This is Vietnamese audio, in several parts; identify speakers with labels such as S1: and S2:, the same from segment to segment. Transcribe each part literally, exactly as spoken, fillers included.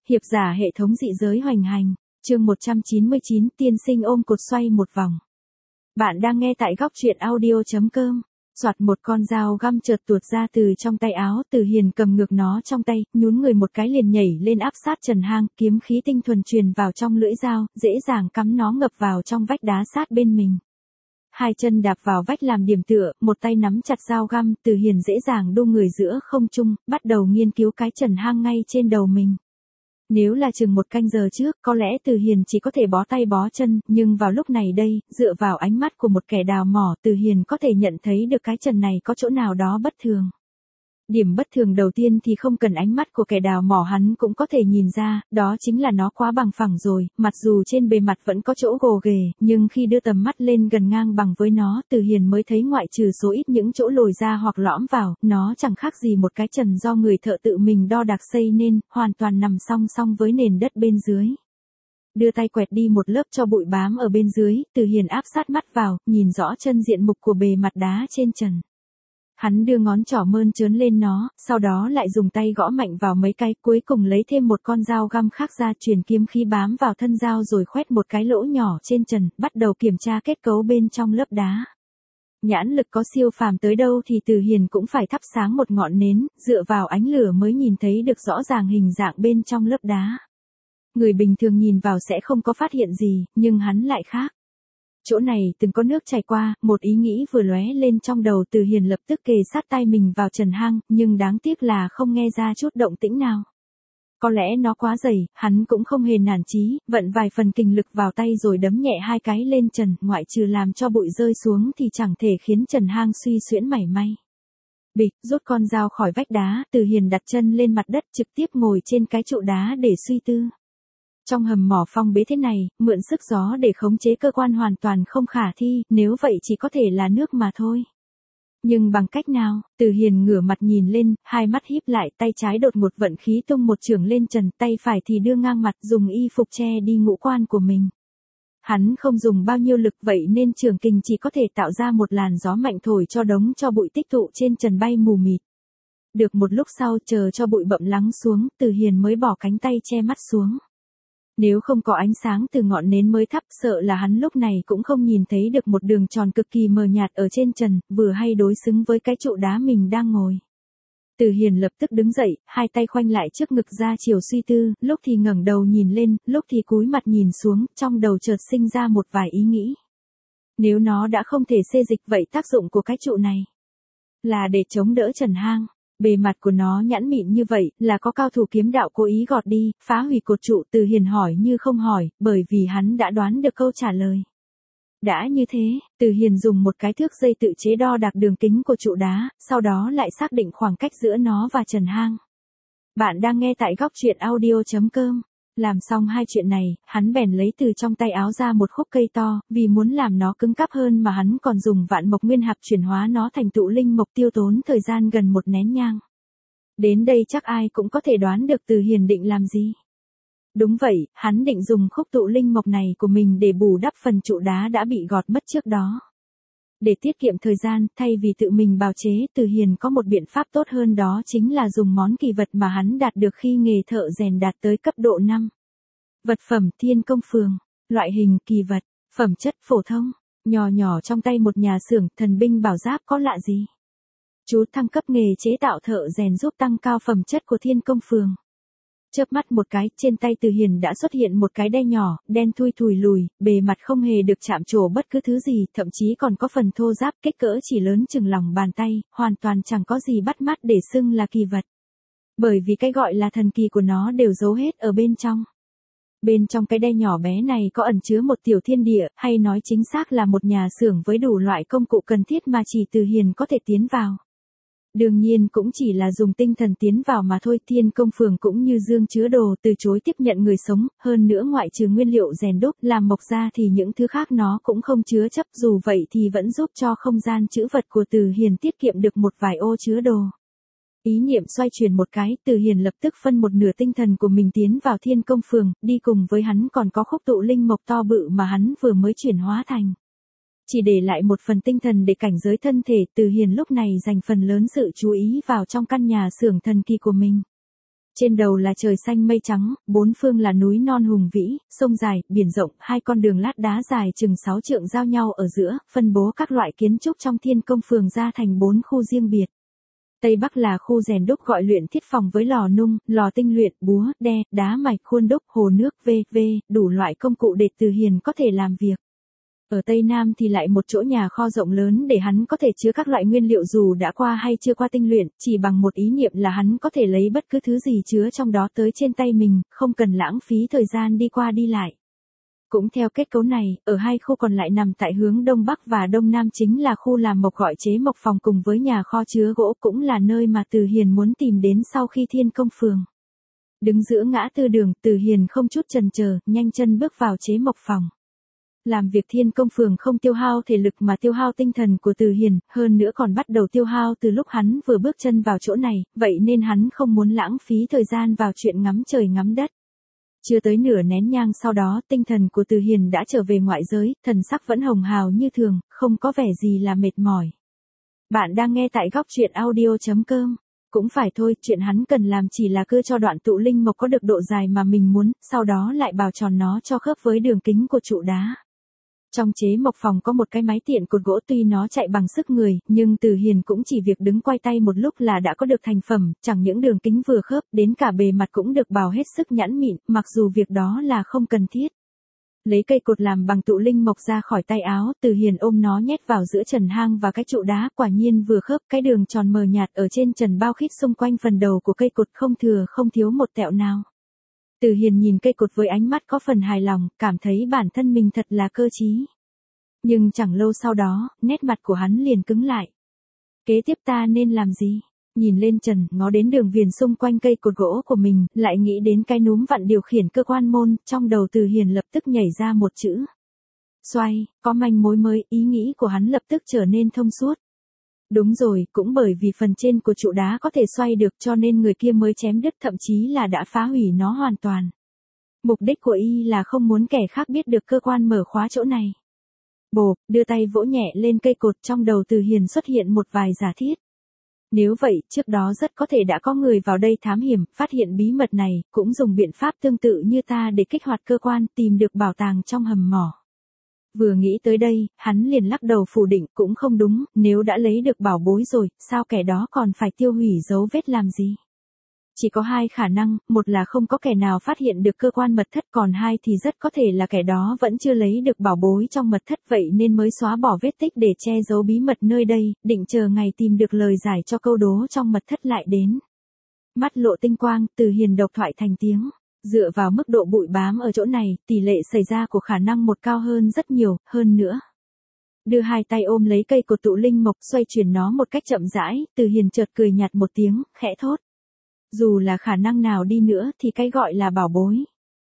S1: Hiệp giả hệ thống dị giới hoành hành, chương một trăm chín mươi chín tiên sinh ôm cột xoay một vòng. Bạn đang nghe tại góc truyện audio chấm com. Soạt một con dao găm chợt tuột ra từ trong tay áo, Từ Hiền cầm ngược nó trong tay, nhún người một cái liền nhảy lên áp sát Trần Hang, kiếm khí tinh thuần truyền vào trong lưỡi dao, dễ dàng cắm nó ngập vào trong vách đá sát bên mình. Hai chân đạp vào vách làm điểm tựa, một tay nắm chặt dao găm, Từ Hiền dễ dàng đu người giữa không trung, bắt đầu nghiên cứu cái Trần Hang ngay trên đầu mình. Nếu là chừng một canh giờ trước, có lẽ Từ Hiền chỉ có thể bó tay bó chân, nhưng vào lúc này đây, dựa vào ánh mắt của một kẻ đào mỏ, Từ Hiền có thể nhận thấy được cái Trần này có chỗ nào đó bất thường. Điểm bất thường đầu tiên thì không cần ánh mắt của kẻ đào mỏ hắn cũng có thể nhìn ra, đó chính là nó quá bằng phẳng rồi, mặc dù trên bề mặt vẫn có chỗ gồ ghề, nhưng khi đưa tầm mắt lên gần ngang bằng với nó, Từ Hiền mới thấy ngoại trừ số ít những chỗ lồi ra hoặc lõm vào, nó chẳng khác gì một cái trần do người thợ tự mình đo đạc xây nên, hoàn toàn nằm song song với nền đất bên dưới. Đưa tay quẹt đi một lớp cho bụi bám ở bên dưới, Từ Hiền áp sát mắt vào, nhìn rõ chân diện mục của bề mặt đá trên trần. Hắn đưa ngón trỏ mơn trớn lên nó, sau đó lại dùng tay gõ mạnh vào mấy cái, cuối cùng lấy thêm một con dao găm khác ra, truyền kiếm khí bám vào thân dao rồi khoét một cái lỗ nhỏ trên trần, bắt đầu kiểm tra kết cấu bên trong lớp đá. Nhãn lực có siêu phàm tới đâu thì Từ Hiền cũng phải thắp sáng một ngọn nến, dựa vào ánh lửa mới nhìn thấy được rõ ràng hình dạng bên trong lớp đá. Người bình thường nhìn vào sẽ không có phát hiện gì, nhưng hắn lại khác. Chỗ này từng có nước chảy qua, một ý nghĩ vừa lóe lên trong đầu, Từ Hiền lập tức kề sát tay mình vào Trần Hang, nhưng đáng tiếc là không nghe ra chút động tĩnh nào. Có lẽ nó quá dày, hắn cũng không hề nản chí, vận vài phần kình lực vào tay rồi đấm nhẹ hai cái lên trần, ngoại trừ làm cho bụi rơi xuống thì chẳng thể khiến Trần Hang suy xuyễn mảy may. Bịch, rút con dao khỏi vách đá, Từ Hiền đặt chân lên mặt đất trực tiếp ngồi trên cái trụ đá để suy tư. Trong hầm mỏ phong bế thế này, mượn sức gió để khống chế cơ quan hoàn toàn không khả thi, nếu vậy chỉ có thể là nước mà thôi. Nhưng bằng cách nào? Từ Hiền ngửa mặt nhìn lên, hai mắt híp lại, tay trái đột ngột vận khí tung một chưởng lên trần, tay phải thì đưa ngang mặt, dùng y phục che đi ngũ quan của mình. Hắn không dùng bao nhiêu lực, vậy nên chưởng kình chỉ có thể tạo ra một làn gió mạnh thổi cho đống cho bụi tích tụ trên trần bay mù mịt. Được một lúc sau, chờ cho bụi bậm lắng xuống, Từ Hiền mới bỏ cánh tay che mắt xuống. Nếu không có ánh sáng từ ngọn nến mới thắp, sợ là hắn lúc này cũng không nhìn thấy được một đường tròn cực kỳ mờ nhạt ở trên trần, vừa hay đối xứng với cái trụ đá mình đang ngồi. Từ Hiền lập tức đứng dậy, hai tay khoanh lại trước ngực ra chiều suy tư, lúc thì ngẩng đầu nhìn lên, lúc thì cúi mặt nhìn xuống, trong đầu chợt sinh ra một vài ý nghĩ. Nếu nó đã không thể xê dịch, vậy tác dụng của cái trụ này là để chống đỡ Trần Hang. Bề mặt của nó nhẵn mịn như vậy, là có cao thủ kiếm đạo cố ý gọt đi, phá hủy cột trụ. Từ Hiền hỏi như không hỏi, bởi vì hắn đã đoán được câu trả lời. Đã như thế, Từ Hiền dùng một cái thước dây tự chế đo đạc đường kính của trụ đá, sau đó lại xác định khoảng cách giữa nó và Trần Hang. Bạn đang nghe tại góc truyện audio chấm com. Làm xong hai chuyện này, hắn bèn lấy từ trong tay áo ra một khúc cây to, vì muốn làm nó cứng cáp hơn mà hắn còn dùng vạn mộc nguyên hạp chuyển hóa nó thành tụ linh mộc, tiêu tốn thời gian gần một nén nhang. Đến đây chắc ai cũng có thể đoán được Từ Hiền định làm gì. Đúng vậy, hắn định dùng khúc tụ linh mộc này của mình để bù đắp phần trụ đá đã bị gọt mất trước đó. Để tiết kiệm thời gian, thay vì tự mình bào chế, Từ Hiền có một biện pháp tốt hơn, đó chính là dùng món kỳ vật mà hắn đạt được khi nghề thợ rèn đạt tới cấp độ năm. Vật phẩm Thiên Công Phường, loại hình kỳ vật, phẩm chất phổ thông, nhỏ nhỏ trong tay một nhà xưởng, thần binh bảo giáp có lạ gì. Chú thăng cấp nghề chế tạo thợ rèn giúp tăng cao phẩm chất của Thiên Công Phường. Chớp mắt một cái, trên tay Từ Hiền đã xuất hiện một cái đe nhỏ, đen thui thùi lùi, bề mặt không hề được chạm trổ bất cứ thứ gì, thậm chí còn có phần thô ráp, kích cỡ chỉ lớn chừng lòng bàn tay, hoàn toàn chẳng có gì bắt mắt để xưng là kỳ vật. Bởi vì cái gọi là thần kỳ của nó đều giấu hết ở bên trong. Bên trong cái đe nhỏ bé này có ẩn chứa một tiểu thiên địa, hay nói chính xác là một nhà xưởng với đủ loại công cụ cần thiết mà chỉ Từ Hiền có thể tiến vào. Đương nhiên cũng chỉ là dùng tinh thần tiến vào mà thôi. Thiên Công Phường cũng như dương chứa đồ, từ chối tiếp nhận người sống, hơn nữa ngoại trừ nguyên liệu rèn đúc làm mộc ra thì những thứ khác nó cũng không chứa chấp, dù vậy thì vẫn giúp cho không gian trữ vật của Từ Hiền tiết kiệm được một vài ô chứa đồ. Ý niệm xoay chuyển một cái, Từ Hiền lập tức phân một nửa tinh thần của mình tiến vào Thiên Công Phường, đi cùng với hắn còn có khúc tụ linh mộc to bự mà hắn vừa mới chuyển hóa thành. Chỉ để lại một phần tinh thần để cảnh giới thân thể, Từ Hiền lúc này dành phần lớn sự chú ý vào trong căn nhà xưởng thần kỳ của mình. Trên đầu là trời xanh mây trắng, bốn phương là núi non hùng vĩ, sông dài, biển rộng, hai con đường lát đá dài chừng sáu trượng giao nhau ở giữa, phân bố các loại kiến trúc trong Thiên Công phường ra thành bốn khu riêng biệt. Tây Bắc là khu rèn đúc gọi luyện thiết phòng với lò nung, lò tinh luyện, búa, đe, đá mạch, khuôn đúc, hồ nước, vân vân, đủ loại công cụ để Từ Hiền có thể làm việc. Ở Tây Nam thì lại một chỗ nhà kho rộng lớn để hắn có thể chứa các loại nguyên liệu dù đã qua hay chưa qua tinh luyện, chỉ bằng một ý niệm là hắn có thể lấy bất cứ thứ gì chứa trong đó tới trên tay mình, không cần lãng phí thời gian đi qua đi lại. Cũng theo kết cấu này, ở hai khu còn lại nằm tại hướng Đông Bắc và Đông Nam chính là khu làm mộc gọi chế mộc phòng cùng với nhà kho chứa gỗ cũng là nơi mà Từ Hiền muốn tìm đến sau khi Thiên Công phường. Đứng giữa ngã tư đường, Từ Hiền không chút chần chờ, nhanh chân bước vào chế mộc phòng. Làm việc Thiên Công phường không tiêu hao thể lực mà tiêu hao tinh thần của Từ Hiền, hơn nữa còn bắt đầu tiêu hao từ lúc hắn vừa bước chân vào chỗ này, vậy nên hắn không muốn lãng phí thời gian vào chuyện ngắm trời ngắm đất. Chưa tới nửa nén nhang sau đó, tinh thần của Từ Hiền đã trở về ngoại giới, thần sắc vẫn hồng hào như thường, không có vẻ gì là mệt mỏi. Bạn đang nghe tại góc truyện audio chấm com. Cũng phải thôi, chuyện hắn cần làm chỉ là cưa cho đoạn tụ linh mộc có được độ dài mà mình muốn, sau đó lại bào tròn nó cho khớp với đường kính của trụ đá. Trong chế mộc phòng có một cái máy tiện cột gỗ tuy nó chạy bằng sức người, nhưng Từ Hiền cũng chỉ việc đứng quay tay một lúc là đã có được thành phẩm, chẳng những đường kính vừa khớp, đến cả bề mặt cũng được bào hết sức nhẵn mịn, mặc dù việc đó là không cần thiết. Lấy cây cột làm bằng tụ linh mộc ra khỏi tay áo, Từ Hiền ôm nó nhét vào giữa trần hang và cái trụ đá, quả nhiên vừa khớp, cái đường tròn mờ nhạt ở trên trần bao khít xung quanh phần đầu của cây cột không thừa không thiếu một tẹo nào. Từ Hiền nhìn cây cột với ánh mắt có phần hài lòng, cảm thấy bản thân mình thật là cơ trí. Nhưng chẳng lâu sau đó, nét mặt của hắn liền cứng lại. Kế tiếp ta nên làm gì? Nhìn lên trần, ngó đến đường viền xung quanh cây cột gỗ của mình, lại nghĩ đến cái núm vặn điều khiển cơ quan môn, trong đầu Từ Hiền lập tức nhảy ra một chữ. Xoay, có manh mối mới, ý nghĩ của hắn lập tức trở nên thông suốt. Đúng rồi, cũng bởi vì phần trên của trụ đá có thể xoay được cho nên người kia mới chém đứt, thậm chí là đã phá hủy nó hoàn toàn. Mục đích của y là không muốn kẻ khác biết được cơ quan mở khóa chỗ này. Bộp, đưa tay vỗ nhẹ lên cây cột, trong đầu Từ Hiền xuất hiện một vài giả thiết. Nếu vậy, trước đó rất có thể đã có người vào đây thám hiểm, phát hiện bí mật này, cũng dùng biện pháp tương tự như ta để kích hoạt cơ quan, tìm được bảo tàng trong hầm mỏ. Vừa nghĩ tới đây, hắn liền lắc đầu phủ định, cũng không đúng, nếu đã lấy được bảo bối rồi, sao kẻ đó còn phải tiêu hủy dấu vết làm gì? Chỉ có hai khả năng, một là không có kẻ nào phát hiện được cơ quan mật thất, còn hai thì rất có thể là kẻ đó vẫn chưa lấy được bảo bối trong mật thất, vậy nên mới xóa bỏ vết tích để che giấu bí mật nơi đây, định chờ ngày tìm được lời giải cho câu đố trong mật thất lại đến. Mắt lộ tinh quang, Từ Hiền độc thoại thành tiếng. Dựa vào mức độ bụi bám ở chỗ này, tỷ lệ xảy ra của khả năng một cao hơn rất nhiều, hơn nữa. Đưa hai tay ôm lấy cây cột tụ linh mộc, xoay chuyển nó một cách chậm rãi, Từ Hiền chợt cười nhạt một tiếng, khẽ thốt. Dù là khả năng nào đi nữa thì cái gọi là bảo bối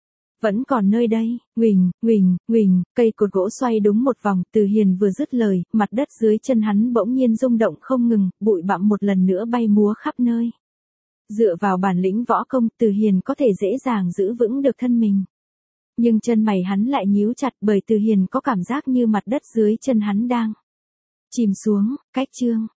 S1: vẫn còn nơi đây. Nguỳnh, nguỳnh, nguỳnh, cây cột gỗ xoay đúng một vòng, Từ Hiền vừa dứt lời, mặt đất dưới chân hắn bỗng nhiên rung động không ngừng, bụi bặm một lần nữa bay múa khắp nơi. Dựa vào bản lĩnh võ công, Từ Hiền có thể dễ dàng giữ vững được thân mình. Nhưng chân mày hắn lại nhíu chặt, bởi Từ Hiền có cảm giác như mặt đất dưới chân hắn đang chìm xuống. Cách chương